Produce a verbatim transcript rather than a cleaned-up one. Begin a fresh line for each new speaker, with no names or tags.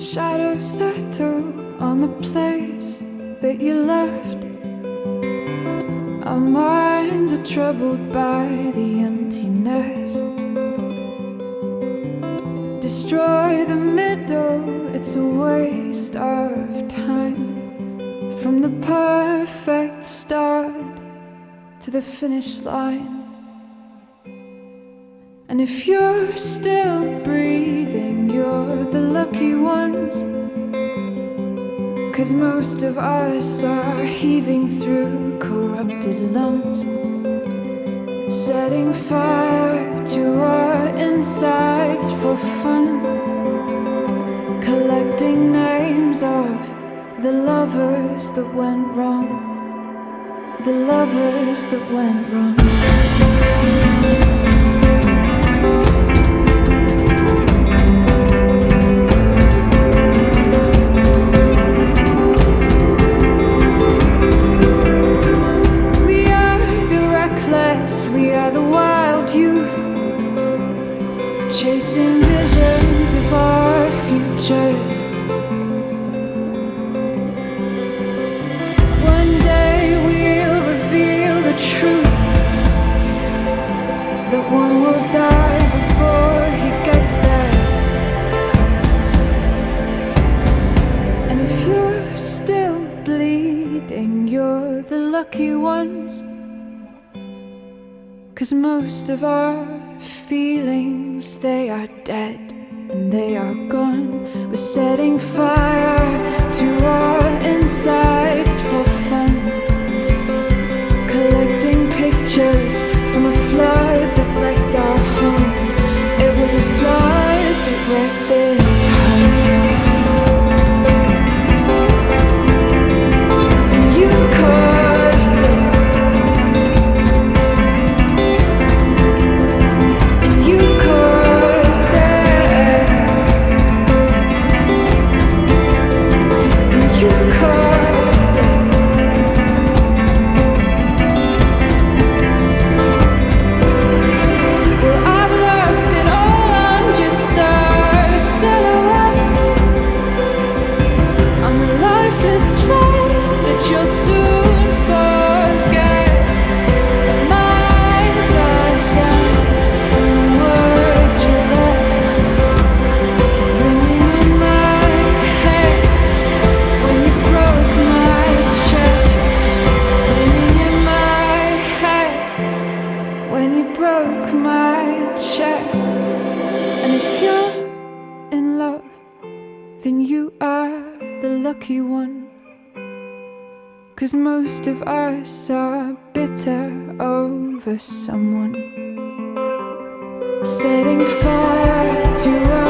Shadows settle on the place that you left. Our minds are troubled by the emptiness. Destroy the middle, it's a waste of time. From the perfect start to the finish line. And if you're still breathing, you're the lucky ones. 'Cause most of us are heaving through corrupted lungs, setting fire to our insides for fun, collecting names of the lovers that went wrong, the lovers that went wrong. We are the wild youth, chasing visions of our futures. One day we'll reveal the truth, that one will die before he gets there. And if you're still bleeding, you're the lucky ones. 'Cause most of our feelings, they are dead and they are gone. We're setting fire to our insides for fun, collecting pictures from a flood that wrecked our home. It was a flood that wrecked this home. And you caused it. Then you are the lucky one. 'Cause most of us are bitter over someone, setting fire to our